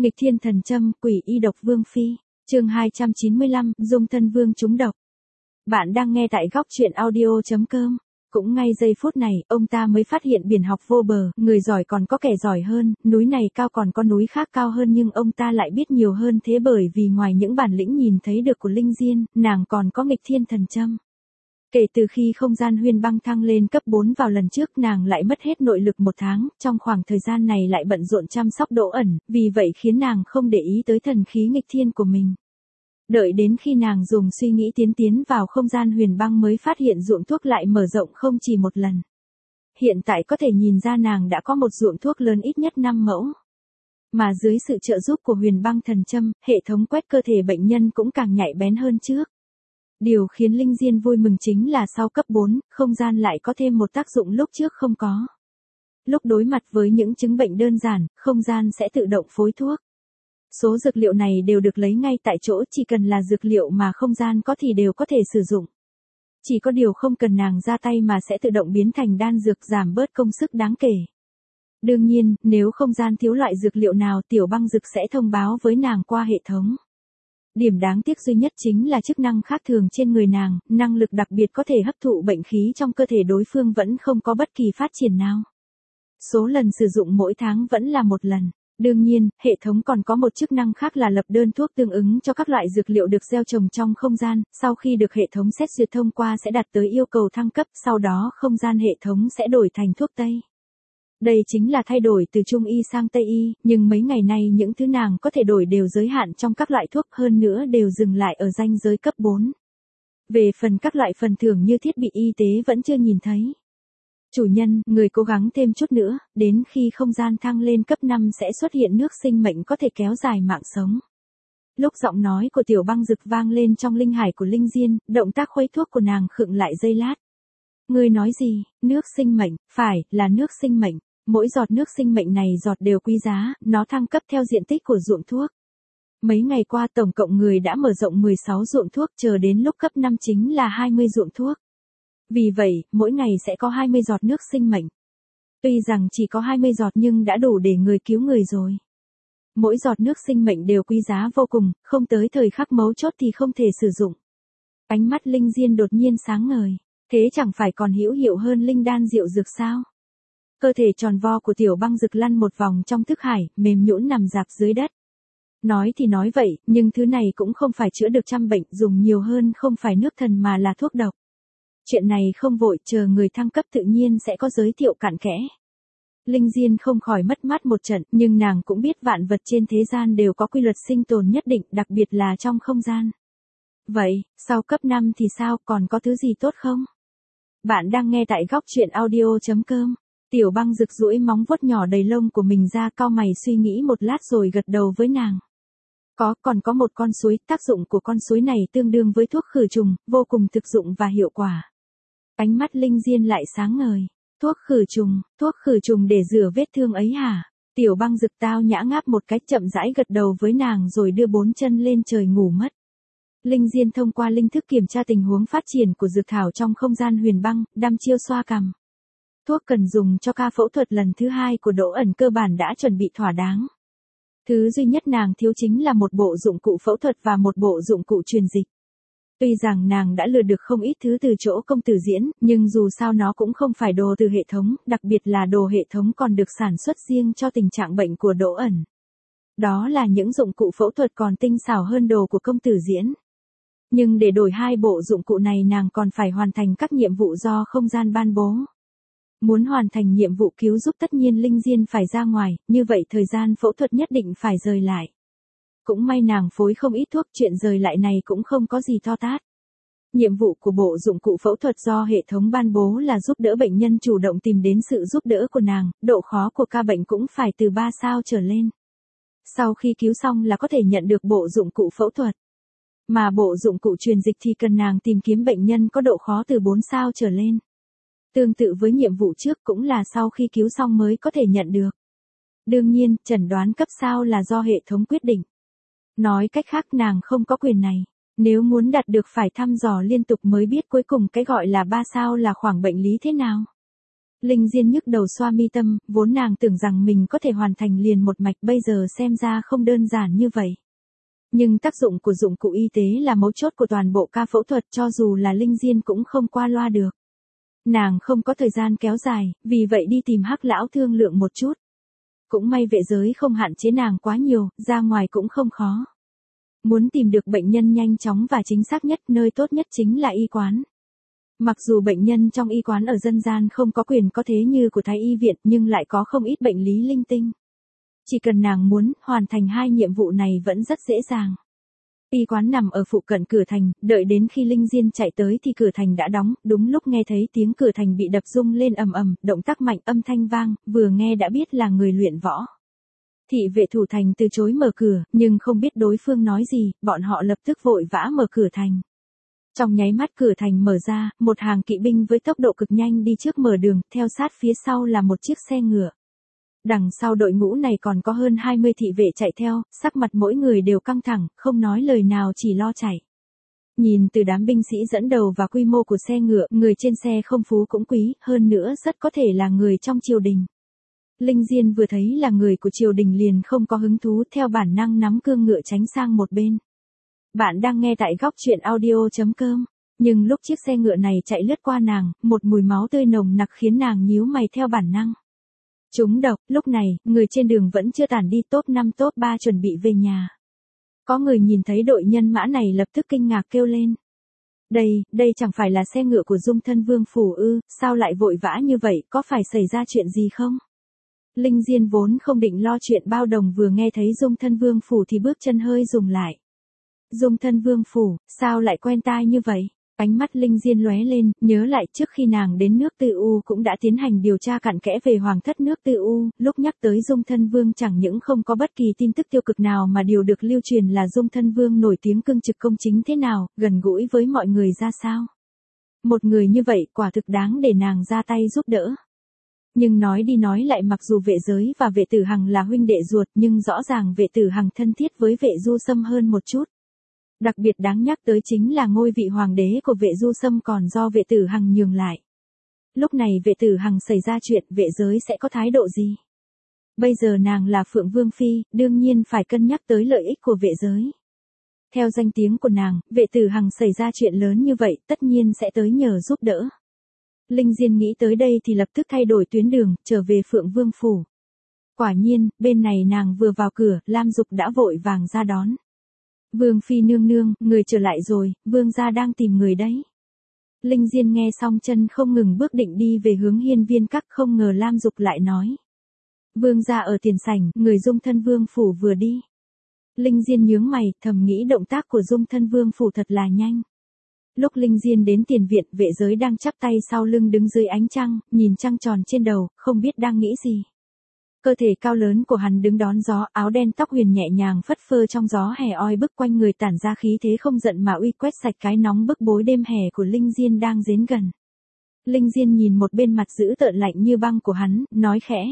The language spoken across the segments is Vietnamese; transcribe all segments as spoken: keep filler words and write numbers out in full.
Nghịch thiên thần châm, quỷ y độc vương phi, chương hai trăm chín mươi lăm, dung thân vương trúng độc. Bạn đang nghe tại góc truyện audio chấm com. Cũng ngay giây phút này, ông ta mới phát hiện biển học vô bờ, người giỏi còn có kẻ giỏi hơn, núi này cao còn có núi khác cao hơn, nhưng ông ta lại biết nhiều hơn thế, bởi vì ngoài những bản lĩnh nhìn thấy được của Linh Diên, nàng còn có nghịch thiên thần châm. Kể từ khi không gian huyền băng thăng lên cấp bốn vào lần trước, nàng lại mất hết nội lực một tháng, trong khoảng thời gian này lại bận rộn chăm sóc Đỗ ẩn, vì vậy khiến nàng không để ý tới thần khí nghịch thiên của mình. Đợi đến khi nàng dùng suy nghĩ tiến tiến vào không gian huyền băng mới phát hiện ruộng thuốc lại mở rộng không chỉ một lần. Hiện tại có thể nhìn ra nàng đã có một ruộng thuốc lớn ít nhất năm mẫu. Mà dưới sự trợ giúp của huyền băng thần châm, hệ thống quét cơ thể bệnh nhân cũng càng nhạy bén hơn trước. Điều khiến Linh Diên vui mừng chính là sau cấp bốn, không gian lại có thêm một tác dụng lúc trước không có. Lúc đối mặt với những chứng bệnh đơn giản, không gian sẽ tự động phối thuốc. Số dược liệu này đều được lấy ngay tại chỗ, chỉ cần là dược liệu mà không gian có thì đều có thể sử dụng. Chỉ có điều không cần nàng ra tay mà sẽ tự động biến thành đan dược, giảm bớt công sức đáng kể. Đương nhiên, nếu không gian thiếu loại dược liệu nào, Tiểu Băng Dực sẽ thông báo với nàng qua hệ thống. Điểm đáng tiếc duy nhất chính là chức năng khác thường trên người nàng, năng lực đặc biệt có thể hấp thụ bệnh khí trong cơ thể đối phương vẫn không có bất kỳ phát triển nào. Số lần sử dụng mỗi tháng vẫn là một lần. Đương nhiên, hệ thống còn có một chức năng khác là lập đơn thuốc tương ứng cho các loại dược liệu được gieo trồng trong không gian, sau khi được hệ thống xét duyệt thông qua sẽ đạt tới yêu cầu thăng cấp, sau đó không gian hệ thống sẽ đổi thành thuốc Tây. Đây chính là thay đổi từ Trung Y sang Tây Y, nhưng mấy ngày nay những thứ nàng có thể đổi đều giới hạn trong các loại thuốc, hơn nữa đều dừng lại ở ranh giới cấp bốn. Về phần các loại phần thưởng như thiết bị y tế vẫn chưa nhìn thấy. Chủ nhân, người cố gắng thêm chút nữa, đến khi không gian thăng lên cấp năm sẽ xuất hiện nước sinh mệnh có thể kéo dài mạng sống. Lúc giọng nói của Tiểu Băng Dực vang lên trong linh hải của Linh Diên, động tác khuấy thuốc của nàng khựng lại giây lát. Người nói gì, nước sinh mệnh, phải, là nước sinh mệnh. Mỗi giọt nước sinh mệnh này giọt đều quý giá, nó thăng cấp theo diện tích của ruộng thuốc. Mấy ngày qua tổng cộng người đã mở rộng mười sáu ruộng thuốc, chờ đến lúc cấp năm chính là hai mươi ruộng thuốc. Vì vậy, mỗi ngày sẽ có hai mươi giọt nước sinh mệnh. Tuy rằng chỉ có hai mươi giọt nhưng đã đủ để người cứu người rồi. Mỗi giọt nước sinh mệnh đều quý giá vô cùng, không tới thời khắc mấu chốt thì không thể sử dụng. Ánh mắt Linh Diên đột nhiên sáng ngời, thế chẳng phải còn hữu hiệu hơn linh đan diệu dược sao? Cơ thể tròn vo của Tiểu Băng Dực lăn một vòng trong thức hải, mềm nhũn nằm rạp dưới đất. Nói thì nói vậy, nhưng thứ này cũng không phải chữa được trăm bệnh, dùng nhiều hơn không phải nước thần mà là thuốc độc. Chuyện này không vội, chờ người thăng cấp tự nhiên sẽ có giới thiệu cặn kẽ. Linh Diên không khỏi mất mát một trận, nhưng nàng cũng biết vạn vật trên thế gian đều có quy luật sinh tồn nhất định, đặc biệt là trong không gian. Vậy, sau cấp năm thì sao, còn có thứ gì tốt không? Bạn đang nghe tại góc truyện audio chấm com. Tiểu Băng Dực duỗi móng vuốt nhỏ đầy lông của mình ra, cau mày suy nghĩ một lát rồi gật đầu với nàng. Có, còn có một con suối, tác dụng của con suối này tương đương với thuốc khử trùng, vô cùng thực dụng và hiệu quả. Ánh mắt Linh Diên lại sáng ngời. Thuốc khử trùng, thuốc khử trùng để rửa vết thương ấy hả? Tiểu Băng Dực tao nhã ngáp một cái, chậm rãi gật đầu với nàng rồi đưa bốn chân lên trời ngủ mất. Linh Diên thông qua linh thức kiểm tra tình huống phát triển của dược thảo trong không gian huyền băng, đăm chiêu xoa cằm. Thuốc cần dùng cho ca phẫu thuật lần thứ hai của Đỗ ẩn cơ bản đã chuẩn bị thỏa đáng. Thứ duy nhất nàng thiếu chính là một bộ dụng cụ phẫu thuật và một bộ dụng cụ truyền dịch. Tuy rằng nàng đã lừa được không ít thứ từ chỗ công tử Diễn, nhưng dù sao nó cũng không phải đồ từ hệ thống, đặc biệt là đồ hệ thống còn được sản xuất riêng cho tình trạng bệnh của Đỗ ẩn. Đó là những dụng cụ phẫu thuật còn tinh xảo hơn đồ của công tử Diễn. Nhưng để đổi hai bộ dụng cụ này nàng còn phải hoàn thành các nhiệm vụ do không gian ban bố. Muốn hoàn thành nhiệm vụ cứu giúp tất nhiên Linh Diên phải ra ngoài, như vậy thời gian phẫu thuật nhất định phải rời lại. Cũng may nàng phối không ít thuốc, chuyện rời lại này cũng không có gì to tát. Nhiệm vụ của bộ dụng cụ phẫu thuật do hệ thống ban bố là giúp đỡ bệnh nhân chủ động tìm đến sự giúp đỡ của nàng, độ khó của ca bệnh cũng phải từ ba sao trở lên. Sau khi cứu xong là có thể nhận được bộ dụng cụ phẫu thuật. Mà bộ dụng cụ truyền dịch thì cần nàng tìm kiếm bệnh nhân có độ khó từ bốn sao trở lên. Tương tự với nhiệm vụ trước, cũng là sau khi cứu xong mới có thể nhận được. Đương nhiên, chẩn đoán cấp sao là do hệ thống quyết định. Nói cách khác nàng không có quyền này. Nếu muốn đạt được phải thăm dò liên tục mới biết cuối cùng cái gọi là ba sao là khoảng bệnh lý thế nào. Linh Diên nhức đầu xoa mi tâm, vốn nàng tưởng rằng mình có thể hoàn thành liền một mạch, bây giờ xem ra không đơn giản như vậy. Nhưng tác dụng của dụng cụ y tế là mấu chốt của toàn bộ ca phẫu thuật, cho dù là Linh Diên cũng không qua loa được. Nàng không có thời gian kéo dài, vì vậy đi tìm Hắc lão thương lượng một chút. Cũng may vệ giới không hạn chế nàng quá nhiều, ra ngoài cũng không khó. Muốn tìm được bệnh nhân nhanh chóng và chính xác nhất, nơi tốt nhất chính là y quán. Mặc dù bệnh nhân trong y quán ở dân gian không có quyền có thế như của Thái y viện, nhưng lại có không ít bệnh lý linh tinh. Chỉ cần nàng muốn, hoàn thành hai nhiệm vụ này vẫn rất dễ dàng. Y quán nằm ở phụ cận cửa thành, đợi đến khi Linh Diên chạy tới thì cửa thành đã đóng, đúng lúc nghe thấy tiếng cửa thành bị đập rung lên ầm ầm, động tác mạnh, âm thanh vang, vừa nghe đã biết là người luyện võ. Thị vệ thủ thành từ chối mở cửa, nhưng không biết đối phương nói gì, bọn họ lập tức vội vã mở cửa thành. Trong nháy mắt cửa thành mở ra, một hàng kỵ binh với tốc độ cực nhanh đi trước mở đường, theo sát phía sau là một chiếc xe ngựa. Đằng sau đội ngũ này còn có hơn hai mươi thị vệ chạy theo, sắc mặt mỗi người đều căng thẳng, không nói lời nào chỉ lo chạy. Nhìn từ đám binh sĩ dẫn đầu và quy mô của xe ngựa, người trên xe không phú cũng quý, hơn nữa rất có thể là người trong triều đình. Linh Diên vừa thấy là người của triều đình liền không có hứng thú, theo bản năng nắm cương ngựa tránh sang một bên. Bạn đang nghe tại góc truyện audio chấm com, nhưng lúc chiếc xe ngựa này chạy lướt qua nàng, một mùi máu tươi nồng nặc khiến nàng nhíu mày theo bản năng. Trúng độc, lúc này, người trên đường vẫn chưa tản đi, top năm top ba chuẩn bị về nhà. Có người nhìn thấy đội nhân mã này lập tức kinh ngạc kêu lên. Đây, đây chẳng phải là xe ngựa của Dung Thân Vương Phủ ư, sao lại vội vã như vậy, có phải xảy ra chuyện gì không? Linh Diên vốn không định lo chuyện bao đồng, vừa nghe thấy Dung Thân Vương Phủ thì bước chân hơi dừng lại. Dung Thân Vương Phủ, sao lại quen tai như vậy? Ánh mắt Linh Diên lóe lên, nhớ lại trước khi nàng đến nước Tư U cũng đã tiến hành điều tra cặn kẽ về hoàng thất nước Tư U, lúc nhắc tới Dung Thân Vương chẳng những không có bất kỳ tin tức tiêu cực nào mà điều được lưu truyền là Dung Thân Vương nổi tiếng cương trực công chính thế nào, gần gũi với mọi người ra sao. Một người như vậy quả thực đáng để nàng ra tay giúp đỡ. Nhưng nói đi nói lại, mặc dù Vệ Giới và Vệ Tử Hằng là huynh đệ ruột, nhưng rõ ràng Vệ Tử Hằng thân thiết với Vệ Du Sâm hơn một chút. Đặc biệt đáng nhắc tới chính là ngôi vị hoàng đế của Vệ Du Sâm còn do Vệ Tử Hằng nhường lại. Lúc này Vệ Tử Hằng xảy ra chuyện, Vệ Giới sẽ có thái độ gì? Bây giờ nàng là Phượng Vương Phi, đương nhiên phải cân nhắc tới lợi ích của Vệ Giới. Theo danh tiếng của nàng, Vệ Tử Hằng xảy ra chuyện lớn như vậy, tất nhiên sẽ tới nhờ giúp đỡ. Linh Diên nghĩ tới đây thì lập tức thay đổi tuyến đường, trở về Phượng Vương Phủ. Quả nhiên, bên này nàng vừa vào cửa, Lam Dục đã vội vàng ra đón. Vương Phi nương nương, người trở lại rồi, Vương gia đang tìm người đấy. Linh Diên nghe xong chân không ngừng bước định đi về hướng Hiên Viên Các, không ngờ Lam Dục lại nói. Vương gia ở tiền sảnh, người Dung Thân Vương Phủ vừa đi. Linh Diên nhướng mày, thầm nghĩ động tác của Dung Thân Vương Phủ thật là nhanh. Lúc Linh Diên đến tiền viện, Vệ Giới đang chắp tay sau lưng đứng dưới ánh trăng, nhìn trăng tròn trên đầu, không biết đang nghĩ gì. Cơ thể cao lớn của hắn đứng đón gió, áo đen tóc huyền nhẹ nhàng phất phơ trong gió hè oi bức, quanh người tản ra khí thế không giận mà uy, quét sạch cái nóng bức bối đêm hè của Linh Diên đang đến gần. Linh Diên nhìn một bên mặt dữ tợn lạnh như băng của hắn, nói khẽ.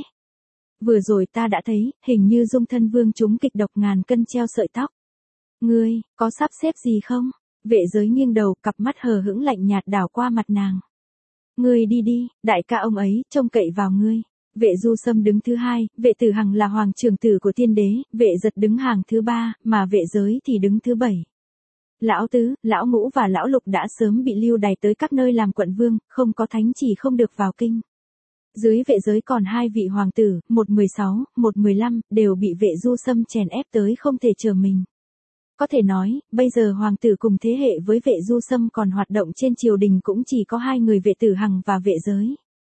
Vừa rồi ta đã thấy, hình như Dung Thân Vương trúng kịch độc, ngàn cân treo sợi tóc. Ngươi, có sắp xếp gì không? Vệ Giới nghiêng đầu, cặp mắt hờ hững lạnh nhạt đảo qua mặt nàng. Ngươi đi đi, đại ca ông ấy, trông cậy vào ngươi. Vệ Du Sâm đứng thứ hai, Vệ Tử Hằng là hoàng trưởng tử của Tiên Đế, Vệ Giật đứng hàng thứ ba, mà Vệ Giới thì đứng thứ bảy. Lão Tứ, Lão Ngũ và Lão Lục đã sớm bị lưu đày tới các nơi làm quận vương, không có thánh chỉ không được vào kinh. Dưới Vệ Giới còn hai vị hoàng tử, một mười sáu, một mười lăm, đều bị Vệ Du Sâm chèn ép tới không thể chờ mình. Có thể nói, bây giờ hoàng tử cùng thế hệ với Vệ Du Sâm còn hoạt động trên triều đình cũng chỉ có hai người, Vệ Tử Hằng và Vệ Giới.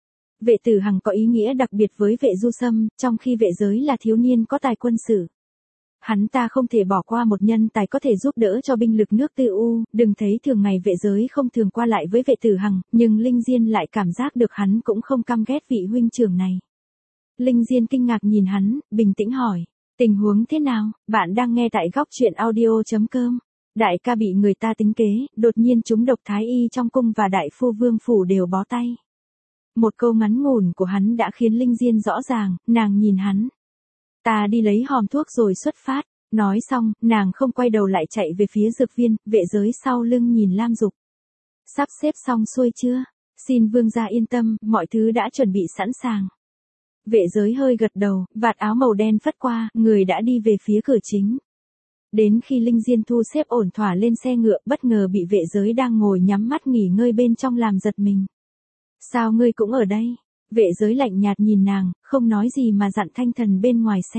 Vệ Tử Hằng có ý nghĩa đặc biệt với Vệ Du Sâm, trong khi Vệ Giới là thiếu niên có tài quân sự. Hắn ta không thể bỏ qua một nhân tài có thể giúp đỡ cho binh lực nước Tư U, đừng thấy thường ngày Vệ Giới không thường qua lại với Vệ Tử Hằng, nhưng Linh Diên lại cảm giác được hắn cũng không căm ghét vị huynh trưởng này. Linh Diên kinh ngạc nhìn hắn, bình tĩnh hỏi, tình huống thế nào? Bạn đang nghe tại góc truyện audio chấm com. Đại ca bị người ta tính kế, đột nhiên trúng độc, thái y trong cung và đại phu Vương Phủ đều bó tay. Một câu ngắn ngủn của hắn đã khiến Linh Diên rõ ràng, nàng nhìn hắn. Ta đi lấy hòm thuốc rồi xuất phát. Nói xong, nàng không quay đầu lại chạy về phía dược viên, Vệ Giới sau lưng nhìn Lam Dục. Sắp xếp xong xuôi chưa? Xin vương gia yên tâm, mọi thứ đã chuẩn bị sẵn sàng. Vệ giới hơi gật đầu, vạt áo màu đen phất qua, người đã đi về phía cửa chính. Đến khi Linh Diên thu xếp ổn thỏa lên xe ngựa, bất ngờ bị vệ giới đang ngồi nhắm mắt nghỉ ngơi bên trong làm giật mình. Sao ngươi cũng ở đây? Vệ giới lạnh nhạt nhìn nàng, không nói gì mà dặn Thanh Thần bên ngoài xe.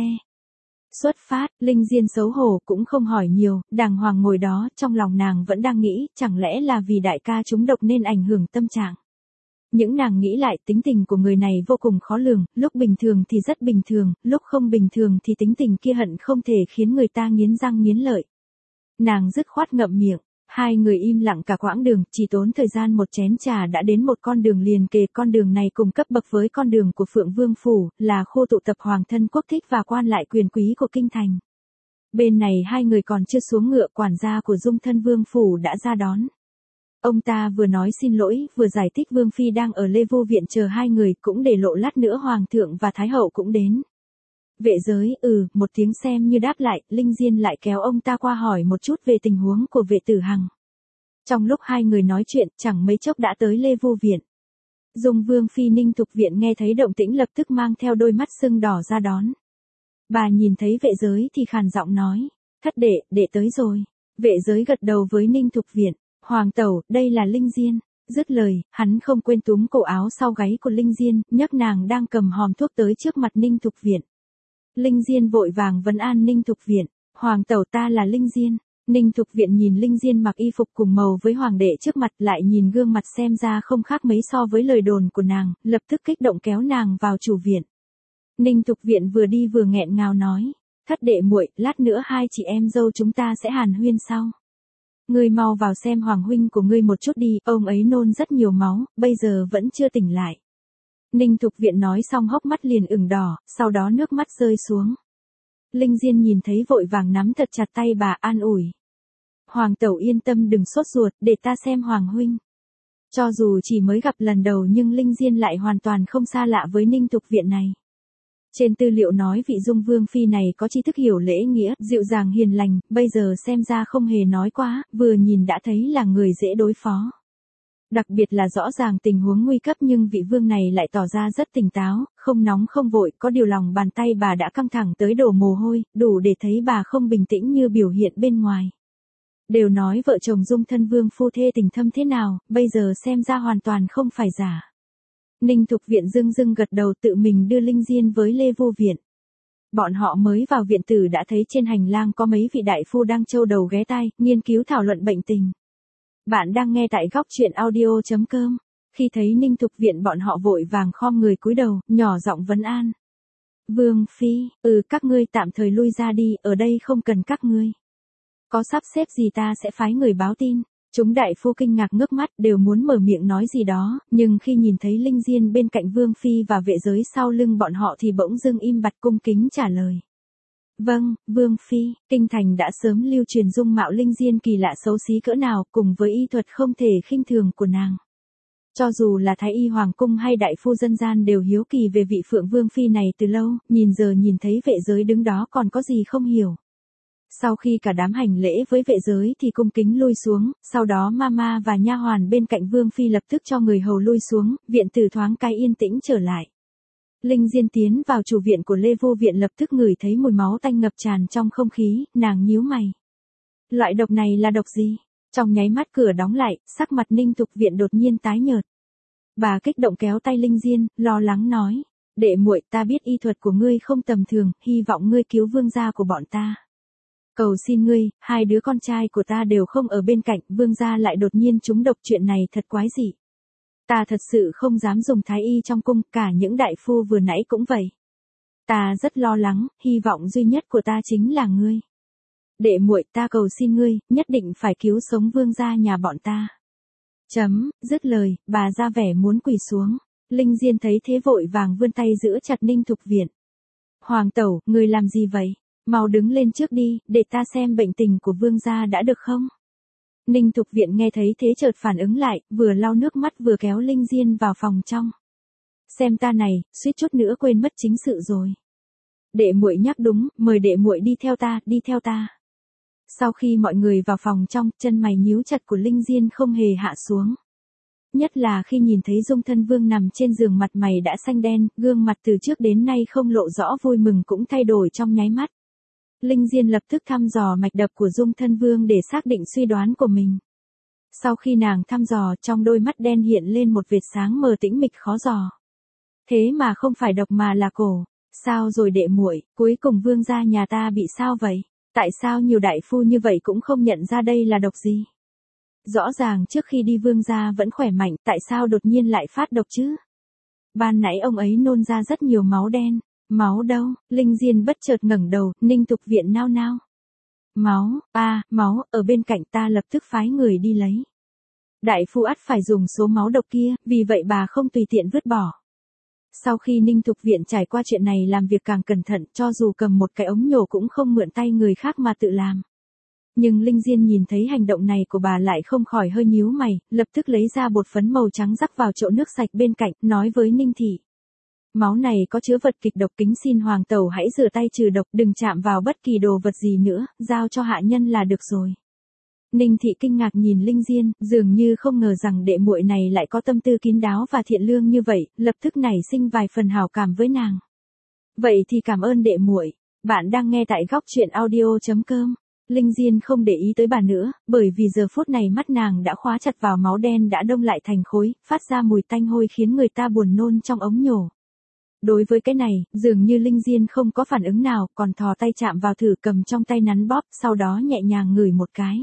Xuất phát, Linh Diên xấu hổ cũng không hỏi nhiều, đàng hoàng ngồi đó, trong lòng nàng vẫn đang nghĩ, chẳng lẽ là vì đại ca trúng độc nên ảnh hưởng tâm trạng. Những nàng nghĩ lại tính tình của người này vô cùng khó lường, lúc bình thường thì rất bình thường, lúc không bình thường thì tính tình kia hận không thể khiến người ta nghiến răng nghiến lợi. Nàng dứt khoát ngậm miệng, hai người im lặng cả quãng đường, chỉ tốn thời gian một chén trà đã đến một con đường liền kề. Con đường này cùng cấp bậc với con đường của Phượng Vương Phủ, là khu tụ tập hoàng thân quốc thích và quan lại quyền quý của kinh thành. Bên này hai người còn chưa xuống ngựa, quản gia của Dung Thân Vương Phủ đã ra đón. Ông ta vừa nói xin lỗi, vừa giải thích Vương Phi đang ở Lê Vô Viện chờ hai người, cũng để lộ lát nữa Hoàng thượng và Thái hậu cũng đến. Vệ giới, ừ, một tiếng xem như đáp lại, Linh Diên lại kéo ông ta qua hỏi một chút về tình huống của vệ tử Hằng. Trong lúc hai người nói chuyện, chẳng mấy chốc đã tới Lê Vô Viện. Dung Vương Phi Ninh Thục Viện nghe thấy động tĩnh lập tức mang theo đôi mắt sưng đỏ ra đón. Bà nhìn thấy vệ giới thì khàn giọng nói, thất đệ, đệ tới rồi. Vệ giới gật đầu với Ninh Thục Viện. Hoàng tẩu, đây là Linh Diên. Dứt lời, hắn không quên túm cổ áo sau gáy của Linh Diên, nhấc nàng đang cầm hòm thuốc tới trước mặt Ninh Thục Viện. Linh Diên vội vàng vấn an Ninh Thục Viện. Hoàng tẩu, ta là Linh Diên. Ninh Thục Viện nhìn Linh Diên mặc y phục cùng màu với hoàng đệ trước mặt, lại nhìn gương mặt xem ra không khác mấy so với lời đồn của nàng, lập tức kích động kéo nàng vào chủ viện. Ninh Thục Viện vừa đi vừa nghẹn ngào nói, thất đệ muội, lát nữa hai chị em dâu chúng ta sẽ hàn huyên sau. Ngươi mau vào xem hoàng huynh của ngươi một chút đi, ông ấy nôn rất nhiều máu, bây giờ vẫn chưa tỉnh lại. Ninh Thục Viện nói xong hốc mắt liền ửng đỏ, sau đó nước mắt rơi xuống. Linh Diên nhìn thấy vội vàng nắm thật chặt tay bà an ủi. Hoàng tẩu yên tâm, đừng sốt ruột, để ta xem hoàng huynh. Cho dù chỉ mới gặp lần đầu nhưng Linh Diên lại hoàn toàn không xa lạ với Ninh Thục Viện này. Trên tư liệu nói vị Dung Vương Phi này có tri thức hiểu lễ nghĩa, dịu dàng hiền lành, bây giờ xem ra không hề nói quá, vừa nhìn đã thấy là người dễ đối phó. Đặc biệt là rõ ràng tình huống nguy cấp nhưng vị vương này lại tỏ ra rất tỉnh táo, không nóng không vội, có điều lòng bàn tay bà đã căng thẳng tới đổ mồ hôi, đủ để thấy bà không bình tĩnh như biểu hiện bên ngoài. Đều nói vợ chồng Dung Thân Vương phu thê tình thâm thế nào, bây giờ xem ra hoàn toàn không phải giả. Ninh Thục Viện dưng dưng gật đầu, tự mình đưa Linh Diên với Lê Vô Viện. Bọn họ mới vào viện tử đã thấy trên hành lang có mấy vị đại phu đang châu đầu ghé tai, nghiên cứu thảo luận bệnh tình. Bạn đang nghe tại góc truyện audio chấm com. Khi thấy Ninh Thục Viện bọn họ vội vàng khom người cúi đầu, nhỏ giọng vấn an. Vương Phi, ừ các ngươi tạm thời lui ra đi, ở đây không cần các ngươi. Có sắp xếp gì ta sẽ phái người báo tin. Chúng đại phu kinh ngạc ngước mắt đều muốn mở miệng nói gì đó, nhưng khi nhìn thấy Linh Diên bên cạnh Vương Phi và vệ giới sau lưng bọn họ thì bỗng dưng im bặt cung kính trả lời. Vâng, Vương Phi, kinh thành đã sớm lưu truyền dung mạo Linh Diên kỳ lạ xấu xí cỡ nào cùng với y thuật không thể khinh thường của nàng. Cho dù là Thái y Hoàng cung hay đại phu dân gian đều hiếu kỳ về vị Phượng Vương Phi này từ lâu, nhìn giờ nhìn thấy vệ giới đứng đó còn có gì không hiểu. Sau khi cả đám hành lễ với vệ giới thì cung kính lui xuống, sau đó Mama và nha hoàn bên cạnh Vương Phi lập tức cho người hầu lui xuống, viện tử thoáng cái yên tĩnh trở lại. Linh Diên tiến vào chủ viện của Lê Vô Viện lập tức ngửi thấy mùi máu tanh ngập tràn trong không khí, nàng nhíu mày. Loại độc này là độc gì? Trong nháy mắt cửa đóng lại, sắc mặt Ninh Thục Viện đột nhiên tái nhợt. Bà kích động kéo tay Linh Diên, lo lắng nói, đệ muội, ta biết y thuật của ngươi không tầm thường, hy vọng ngươi cứu vương gia của bọn ta. Cầu xin ngươi, hai đứa con trai của ta đều không ở bên cạnh, vương gia lại đột nhiên trúng độc, chuyện này thật quái dị. Ta thật sự không dám dùng thái y trong cung, cả những đại phu vừa nãy cũng vậy. Ta rất lo lắng, hy vọng duy nhất của ta chính là ngươi. Đệ muội, ta cầu xin ngươi, nhất định phải cứu sống vương gia nhà bọn ta. Chấm, dứt lời, bà ra vẻ muốn quỳ xuống. Linh Diên thấy thế vội vàng vươn tay giữ chặt Ninh Thục Viện. Hoàng tẩu, ngươi làm gì vậy? Mau đứng lên trước đi, để ta xem bệnh tình của vương gia đã được không? Ninh Thục Viện nghe thấy thế chợt phản ứng lại, vừa lau nước mắt vừa kéo Linh Diên vào phòng trong. Xem ta này, suýt chút nữa quên mất chính sự rồi. Đệ muội nhắc đúng, mời đệ muội đi theo ta, đi theo ta. Sau khi mọi người vào phòng trong, chân mày nhíu chặt của Linh Diên không hề hạ xuống. Nhất là khi nhìn thấy Dung Thân Vương nằm trên giường mặt mày đã xanh đen, gương mặt từ trước đến nay không lộ rõ vui mừng cũng thay đổi trong nháy mắt. Linh Diên lập tức thăm dò mạch đập của Dung Thân Vương để xác định suy đoán của mình. Sau khi nàng thăm dò, trong đôi mắt đen hiện lên một vệt sáng mờ tĩnh mịch khó dò. Thế mà không phải độc mà là cổ. Sao rồi đệ muội, cuối cùng vương gia nhà ta bị sao vậy? Tại sao nhiều đại phu như vậy cũng không nhận ra đây là độc gì? Rõ ràng trước khi đi vương gia vẫn khỏe mạnh, tại sao đột nhiên lại phát độc chứ? Ban nãy ông ấy nôn ra rất nhiều máu đen. Máu đâu? Linh Diên bất chợt ngẩng đầu, Ninh Tục Viện nao nao. Máu, à, máu, ở bên cạnh ta lập tức phái người đi lấy. Đại phu ắt phải dùng số máu độc kia, vì vậy bà không tùy tiện vứt bỏ. Sau khi Ninh Thục Viện trải qua chuyện này làm việc càng cẩn thận, cho dù cầm một cái ống nhổ cũng không mượn tay người khác mà tự làm. Nhưng Linh Diên nhìn thấy hành động này của bà lại không khỏi hơi nhíu mày, lập tức lấy ra bột phấn màu trắng rắc vào chậu nước sạch bên cạnh, nói với Ninh Thị. Máu này có chứa vật kịch độc, kính xin hoàng tẩu hãy rửa tay trừ độc, đừng chạm vào bất kỳ đồ vật gì nữa, giao cho hạ nhân là được rồi. Ninh Thị kinh ngạc nhìn Linh Diên, dường như không ngờ rằng đệ muội này lại có tâm tư kín đáo và thiện lương như vậy, lập tức nảy sinh vài phần hảo cảm với nàng. Vậy thì cảm ơn đệ muội. Bạn đang nghe tại góc truyện audio chấm com. Linh Diên không để ý tới bà nữa, bởi vì giờ phút này mắt nàng đã khóa chặt vào máu đen đã đông lại thành khối, phát ra mùi tanh hôi khiến người ta buồn nôn trong ống nhổ. Đối với cái này, dường như Linh Diên không có phản ứng nào, còn thò tay chạm vào thử cầm trong tay nắn bóp, sau đó nhẹ nhàng ngửi một cái.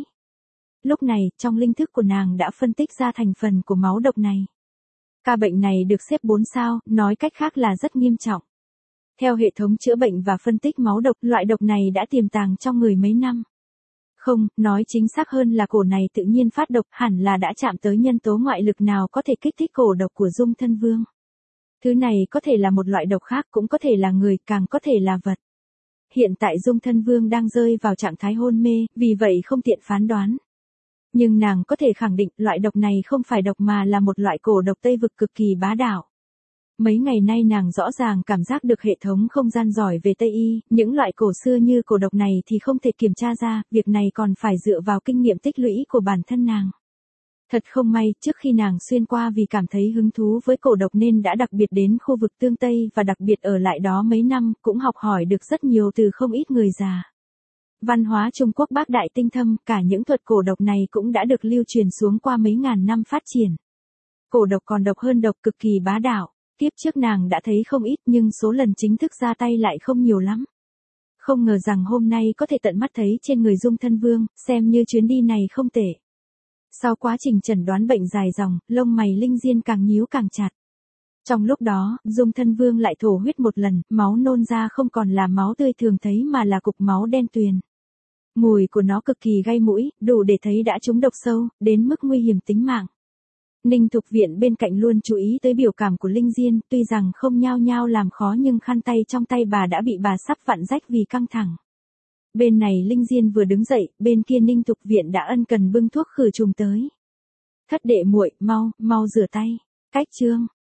Lúc này, trong linh thức của nàng đã phân tích ra thành phần của máu độc này. Ca bệnh này được xếp bốn sao, nói cách khác là rất nghiêm trọng. Theo hệ thống chữa bệnh và phân tích máu độc, loại độc này đã tiềm tàng trong người mấy năm. Không, nói chính xác hơn là cổ này tự nhiên phát độc, hẳn là đã chạm tới nhân tố ngoại lực nào có thể kích thích cổ độc của Dung Thân Vương. Thứ này có thể là một loại độc khác, cũng có thể là người, càng có thể là vật. Hiện tại Dung Thân Vương đang rơi vào trạng thái hôn mê, vì vậy không tiện phán đoán. Nhưng nàng có thể khẳng định loại độc này không phải độc mà là một loại cổ độc Tây vực cực kỳ bá đạo. Mấy ngày nay nàng rõ ràng cảm giác được hệ thống không gian giỏi về Tây y, những loại cổ xưa như cổ độc này thì không thể kiểm tra ra, việc này còn phải dựa vào kinh nghiệm tích lũy của bản thân nàng. Thật không may, trước khi nàng xuyên qua vì cảm thấy hứng thú với cổ độc nên đã đặc biệt đến khu vực Tương Tây và đặc biệt ở lại đó mấy năm, cũng học hỏi được rất nhiều từ không ít người già. Văn hóa Trung Quốc bác đại tinh thâm, cả những thuật cổ độc này cũng đã được lưu truyền xuống qua mấy ngàn năm phát triển. Cổ độc còn độc hơn độc, cực kỳ bá đạo. Tiếp trước nàng đã thấy không ít nhưng số lần chính thức ra tay lại không nhiều lắm. Không ngờ rằng hôm nay có thể tận mắt thấy trên người Dung Thân Vương, xem như chuyến đi này không tệ. Sau quá trình chẩn đoán bệnh dài dòng, lông mày Linh Diên càng nhíu càng chặt. Trong lúc đó, Dung Thân Vương lại thổ huyết một lần, máu nôn ra không còn là máu tươi thường thấy mà là cục máu đen tuyền. Mùi của nó cực kỳ gây mũi, đủ để thấy đã trúng độc sâu, đến mức nguy hiểm tính mạng. Ninh Thục Viện bên cạnh luôn chú ý tới biểu cảm của Linh Diên, tuy rằng không nhao nhao làm khó nhưng khăn tay trong tay bà đã bị bà sắp vặn rách vì căng thẳng. Bên này Linh Diên vừa đứng dậy, bên kia Ninh Thục Viện đã ân cần bưng thuốc khử trùng tới. Thất đệ muội, mau, mau rửa tay. Cách chương.